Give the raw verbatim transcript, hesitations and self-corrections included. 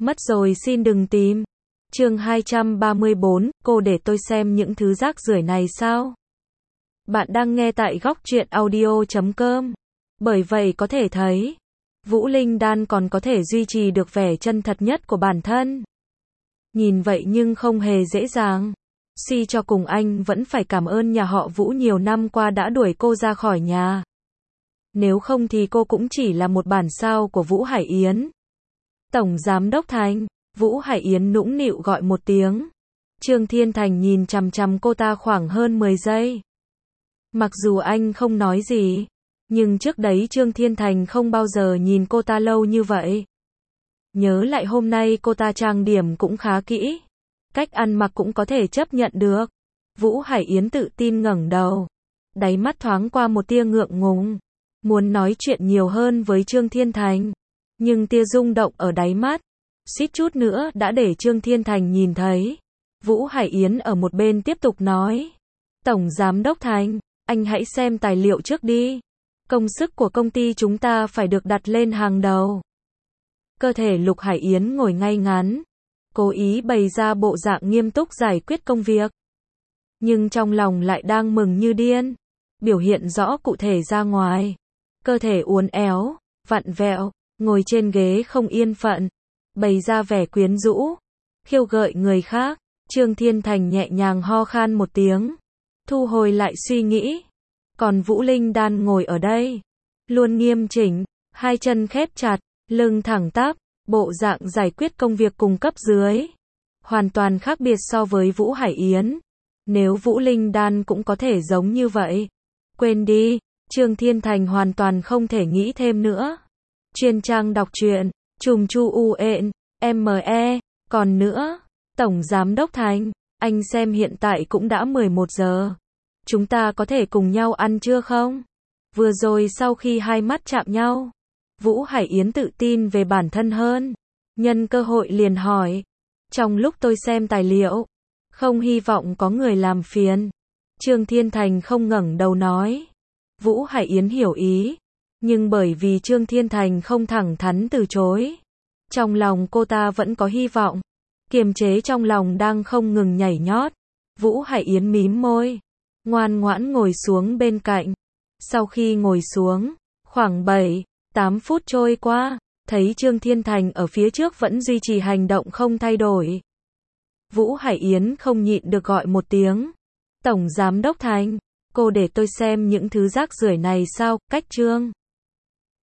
Mất rồi xin đừng tìm. Chương hai trăm ba mươi bốn, cô để tôi xem những thứ rác rưởi này sao? Bạn đang nghe tại góc truyện audio chấm com. Bởi vậy có thể thấy, Vũ Linh Đan còn có thể duy trì được vẻ chân thật nhất của bản thân. Nhìn vậy nhưng không hề dễ dàng. Suy cho cùng anh vẫn phải cảm ơn nhà họ Vũ nhiều năm qua đã đuổi cô ra khỏi nhà. Nếu không thì cô cũng chỉ là một bản sao của Vũ Hải Yến. Tổng Giám Đốc Thành, Vũ Hải Yến nũng nịu gọi một tiếng. Trương Thiên Thành nhìn chằm chằm cô ta khoảng hơn mười giây. Mặc dù anh không nói gì, nhưng trước đấy Trương Thiên Thành không bao giờ nhìn cô ta lâu như vậy. Nhớ lại hôm nay cô ta trang điểm cũng khá kỹ, cách ăn mặc cũng có thể chấp nhận được. Vũ Hải Yến tự tin ngẩng đầu, đáy mắt thoáng qua một tia ngượng ngùng, muốn nói chuyện nhiều hơn với Trương Thiên Thành, nhưng tia rung động ở đáy mắt, suýt chút nữa đã để Trương Thiên Thành nhìn thấy. Vũ Hải Yến ở một bên tiếp tục nói, Tổng Giám Đốc Thành, anh hãy xem tài liệu trước đi. Công sức của công ty chúng ta phải được đặt lên hàng đầu. Cơ thể Lục Hải Yến ngồi ngay ngắn, cố ý bày ra bộ dạng nghiêm túc giải quyết công việc. Nhưng trong lòng lại đang mừng như điên, biểu hiện rõ cụ thể ra ngoài. Cơ thể uốn éo, vặn vẹo, ngồi trên ghế không yên phận, bày ra vẻ quyến rũ, khiêu gợi người khác. Trương Thiên Thành nhẹ nhàng ho khan một tiếng, thu hồi lại suy nghĩ. Còn Vũ Linh Đan ngồi ở đây, luôn nghiêm chỉnh, hai chân khép chặt, lưng thẳng tắp, bộ dạng giải quyết công việc cùng cấp dưới. Hoàn toàn khác biệt so với Vũ Hải Yến. Nếu Vũ Linh Đan cũng có thể giống như vậy, quên đi, Trương Thiên Thành hoàn toàn không thể nghĩ thêm nữa. Chuyên trang đọc truyện, Trùm Chu U Ện, em e, còn nữa, Tổng Giám Đốc Thành, anh xem hiện tại cũng đã mười một giờ. Chúng ta có thể cùng nhau ăn trưa không? Vừa rồi sau khi hai mắt chạm nhau, Vũ Hải Yến tự tin về bản thân hơn. Nhân cơ hội liền hỏi, trong lúc tôi xem tài liệu, không hy vọng có người làm phiền. Trương Thiên Thành không ngẩng đầu nói. Vũ Hải Yến hiểu ý, nhưng bởi vì Trương Thiên Thành không thẳng thắn từ chối, trong lòng cô ta vẫn có hy vọng. Kiềm chế trong lòng đang không ngừng nhảy nhót. Vũ Hải Yến mím môi, ngoan ngoãn ngồi xuống bên cạnh. Sau khi ngồi xuống, khoảng bảy, tám phút trôi qua, thấy Trương Thiên Thành ở phía trước vẫn duy trì hành động không thay đổi. Vũ Hải Yến không nhịn được gọi một tiếng. Tổng Giám Đốc Thành, cô để tôi xem những thứ rác rưởi này sao? Cách Trương